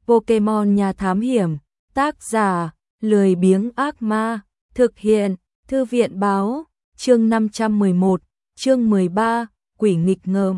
Pokemon nhà thám hiểm, tác giả, lười biếng ác ma, thực hiện, thư viện báo, chương 511, chương 13, quỷ nghịch ngợm.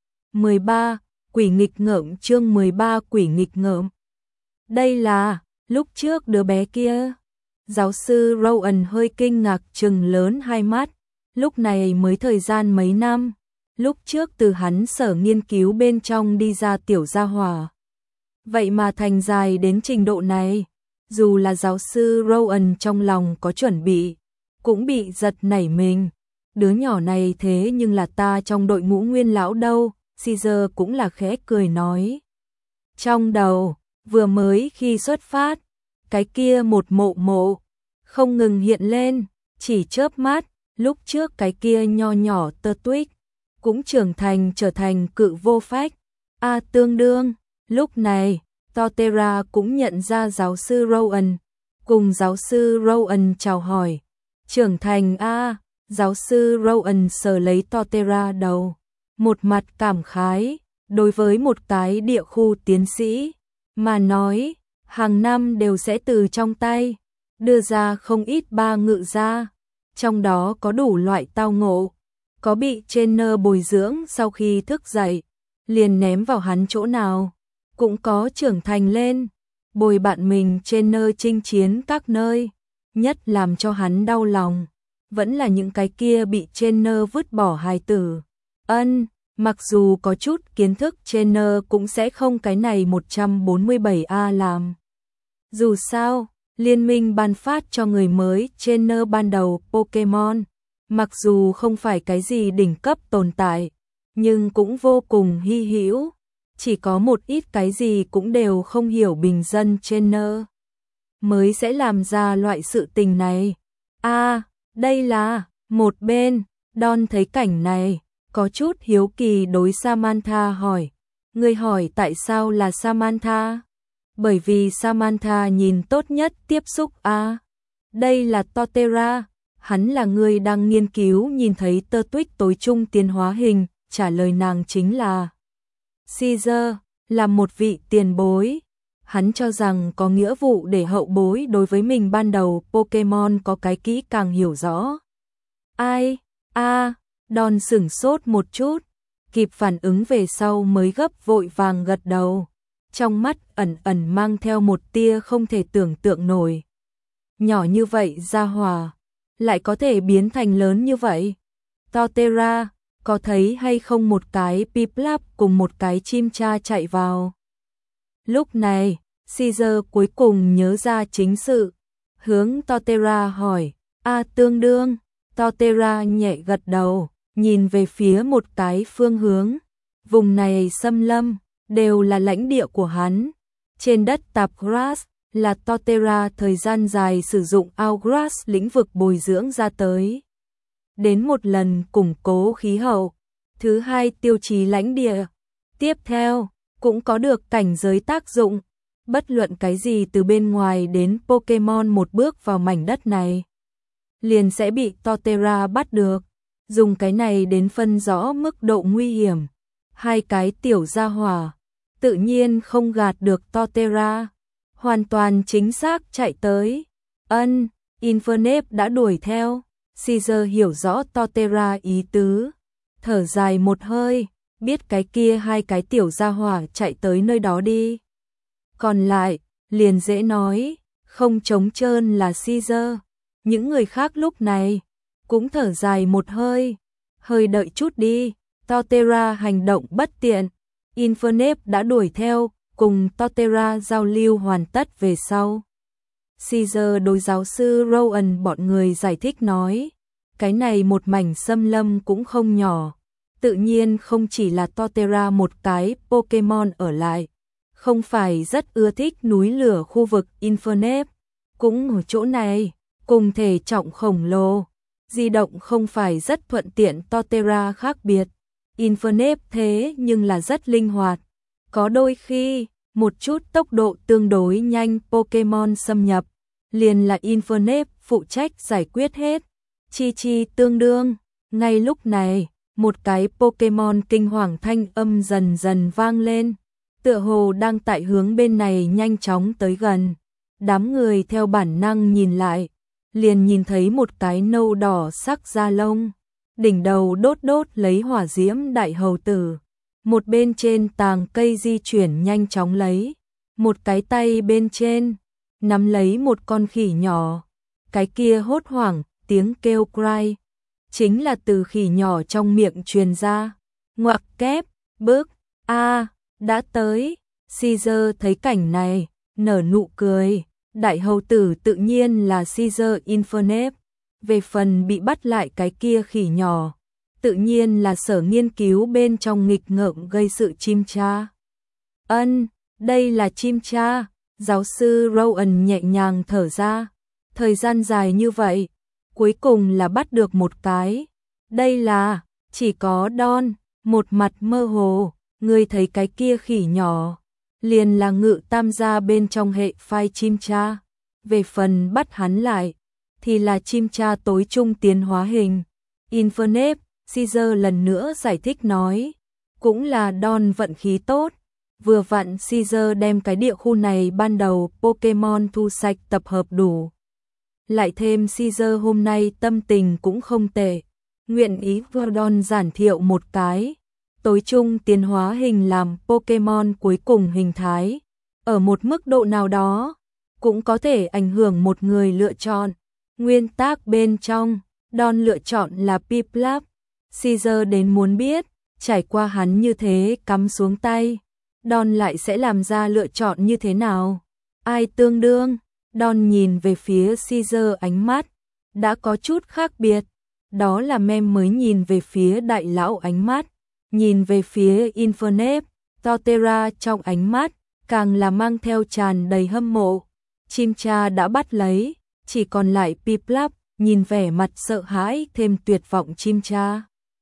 13, quỷ nghịch ngợm chương 13 quỷ nghịch ngợm. Đây là, lúc trước đứa bé kia. Giáo sư Rowan hơi kinh ngạc trừng lớn hai mắt, lúc này mới thời gian mấy năm, lúc trước từ hắn sở nghiên cứu bên trong đi ra tiểu gia hỏa. Vậy mà thành dài đến trình độ này, dù là giáo sư Rowan trong lòng có chuẩn bị, cũng bị giật nảy mình. Đứa nhỏ này thế nhưng là ta trong đội ngũ nguyên lão đâu, Caesar cũng là khẽ cười nói. Trong đầu, vừa mới khi xuất phát, cái kia một mộ không ngừng hiện lên, chỉ chớp mắt, lúc trước cái kia nho nhỏ tơ tuyết cũng trưởng thành trở thành cự vô phách. Tương đương, lúc này, Torterra cũng nhận ra giáo sư Rowan, cùng giáo sư Rowan chào hỏi. Trưởng thành giáo sư Rowan sờ lấy Torterra đầu, một mặt cảm khái, đối với một cái địa khu tiến sĩ mà nói, hàng năm đều sẽ từ trong tay đưa ra không ít ba ngự gia, trong đó có đủ loại tao ngộ, có bị trainer bồi dưỡng sau khi thức dậy, liền ném vào hắn chỗ nào, cũng có trưởng thành lên, bồi bạn mình trainer chinh chiến các nơi, nhất làm cho hắn đau lòng, vẫn là những cái kia bị trainer vứt bỏ hài tử. Mặc dù có chút kiến thức trainer cũng sẽ không cái này 147A làm. Dù sao, liên minh ban phát cho người mới trainer ban đầu Pokemon, mặc dù không phải cái gì đỉnh cấp tồn tại, nhưng cũng vô cùng hy hữu, chỉ có một ít cái gì cũng đều không hiểu bình dân trainer mới sẽ làm ra loại sự tình này. Đây là, một bên, Don thấy cảnh này, có chút hiếu kỳ đối Samantha hỏi, người hỏi tại sao là Samantha? Bởi vì Samantha nhìn tốt nhất tiếp xúc Đây là Torterra, hắn là người đang nghiên cứu nhìn thấy tơ tuyết tối trung tiến hóa hình, trả lời nàng chính là Caesar, là một vị tiền bối. Hắn cho rằng có nghĩa vụ để hậu bối đối với mình ban đầu Pokemon có cái kỹ càng hiểu rõ. Don sửng sốt một chút, kịp phản ứng về sau mới gấp vội vàng gật đầu, trong mắt ẩn ẩn mang theo một tia không thể tưởng tượng nổi. Nhỏ như vậy gia hỏa, lại có thể biến thành lớn như vậy. Torterra, có thấy hay không một cái Piplup cùng một cái chim cha chạy vào? Lúc này, Caesar cuối cùng nhớ ra chính sự, hướng Torterra hỏi, tương đương. Torterra nhẹ gật đầu, nhìn về phía một cái phương hướng, vùng này xâm lâm, đều là lãnh địa của hắn. Trên đất tạp grass, là Torterra thời gian dài sử dụng Outgrass lĩnh vực bồi dưỡng ra tới. Đến một lần củng cố khí hậu, thứ hai tiêu chí lãnh địa. Tiếp theo, cũng có được cảnh giới tác dụng, bất luận cái gì từ bên ngoài đến Pokemon một bước vào mảnh đất này, liền sẽ bị Torterra bắt được, dùng cái này đến phân rõ mức độ nguy hiểm. Hai cái tiểu gia hỏa, tự nhiên không gạt được Torterra, hoàn toàn chính xác chạy tới. Infernape đã đuổi theo, Caesar hiểu rõ Torterra ý tứ, thở dài một hơi, biết cái kia hai cái tiểu gia hỏa chạy tới nơi đó đi. Còn lại, liền dễ nói, không trống trơn là Caesar. Những người khác lúc này, cũng thở dài một hơi, đợi chút đi, Torterra hành động bất tiện. Infernape đã đuổi theo, cùng Torterra giao lưu hoàn tất về sau. Caesar đối giáo sư Rowan bọn người giải thích nói, cái này một mảnh xâm lâm cũng không nhỏ, tự nhiên không chỉ là Torterra một cái Pokemon ở lại, không phải rất ưa thích núi lửa khu vực Infernape, cũng ở chỗ này, cùng thể trọng khổng lồ, di động không phải rất thuận tiện. Torterra khác biệt, Infernape thế nhưng là rất linh hoạt, có đôi khi, một chút tốc độ tương đối nhanh Pokemon xâm nhập, liền là Infernape phụ trách giải quyết hết. Chi tương đương, ngay lúc này, một cái Pokemon kinh hoàng thanh âm dần dần vang lên, tựa hồ đang tại hướng bên này nhanh chóng tới gần. Đám người theo bản năng nhìn lại, liền nhìn thấy một cái nâu đỏ sắc da lông, đỉnh đầu đốt đốt lấy hỏa diễm đại hầu tử. Một bên trên tàng cây di chuyển nhanh chóng lấy, một cái tay bên trên nắm lấy một con khỉ nhỏ. Cái kia hốt hoảng, tiếng kêu cry, chính là từ khỉ nhỏ trong miệng truyền ra. Ngoặc kép, bước, đã tới. Caesar thấy cảnh này, nở nụ cười. Đại hầu tử tự nhiên là Caesar Infernape. Về phần bị bắt lại cái kia khỉ nhỏ, tự nhiên là sở nghiên cứu bên trong nghịch ngợm gây sự chim cha. Đây là chim cha. Giáo sư Rowan nhẹ nhàng thở ra. Thời gian dài như vậy, cuối cùng là bắt được một cái. Đây là, chỉ có Don, một mặt mơ hồ, người thấy cái kia khỉ nhỏ, liền là Ngự Tam gia bên trong hệ phái chim cha. Về phần bắt hắn lại, thì là chim cha tối trung tiến hóa hình. Infernape, Caesar lần nữa giải thích nói, cũng là Don vận khí tốt. Vừa vặn Caesar đem cái địa khu này ban đầu Pokemon thu sạch tập hợp đủ. Lại thêm Caesar hôm nay tâm tình cũng không tệ, nguyện ý vừa Don giản thiệu một cái. Tối trung tiến hóa hình làm Pokemon cuối cùng hình thái. Ở một mức độ nào đó, cũng có thể ảnh hưởng một người lựa chọn. Nguyên tắc bên trong, Don lựa chọn là Piplup. Caesar đến muốn biết, trải qua hắn như thế cắm xuống tay, Don lại sẽ làm ra lựa chọn như thế nào? Ai tương đương? Don nhìn về phía Caesar, ánh mắt đã có chút khác biệt. Đó là Mem mới nhìn về phía đại lão, ánh mắt nhìn về phía Infernape, Torterra trong ánh mắt càng là mang theo tràn đầy hâm mộ. Chim cha đã bắt lấy, chỉ còn lại Piplup, nhìn vẻ mặt sợ hãi thêm tuyệt vọng chim cha.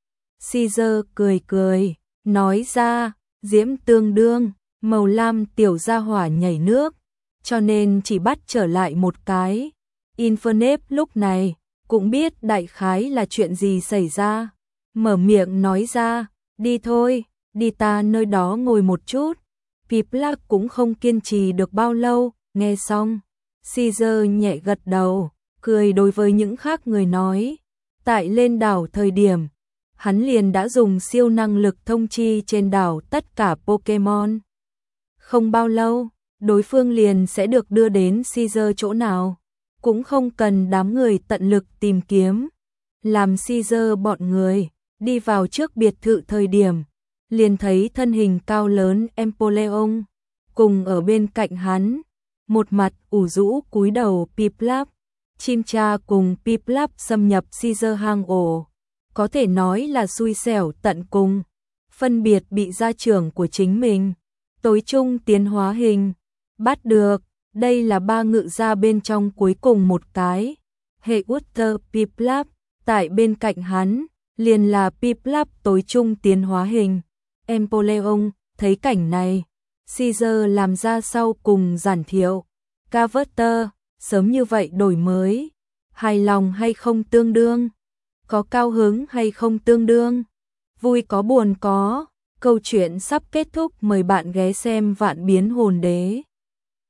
Caesar cười cười, nói ra, diễm tương đương, màu lam tiểu gia hỏa nhảy nước, cho nên chỉ bắt trở lại một cái. Infernape lúc này cũng biết đại khái là chuyện gì xảy ra, mở miệng nói ra, đi thôi, đi ta nơi đó ngồi một chút. Piplup cũng không kiên trì được bao lâu, nghe xong, Caesar nhẹ gật đầu, cười đối với những khác người nói, tại lên đảo thời điểm, hắn liền đã dùng siêu năng lực thông chi trên đảo tất cả Pokemon. Không bao lâu, đối phương liền sẽ được đưa đến Caesar chỗ nào, cũng không cần đám người tận lực tìm kiếm. Làm Caesar bọn người đi vào trước biệt thự thời điểm, liền thấy thân hình cao lớn Empoleon, cùng ở bên cạnh hắn, một mặt ủ rũ cúi đầu Piplup. Chim cha cùng Piplup xâm nhập Caesar hang ổ, có thể nói là xui xẻo tận cùng, phân biệt bị gia trưởng của chính mình, tối trung tiến hóa hình, bắt được. Đây là ba ngự gia bên trong cuối cùng một cái. Hệ Water Piplup, tại bên cạnh hắn, liền là Piplup tối trung tiến hóa hình. Empoleon thấy cảnh này, Caesar làm ra sau cùng giản thiệu. Carver, sớm như vậy đổi mới, hài lòng hay không tương đương? Có cao hứng hay không tương đương? Vui có buồn có? Câu chuyện sắp kết thúc, mời bạn ghé xem Vạn Biến Hồn Đế.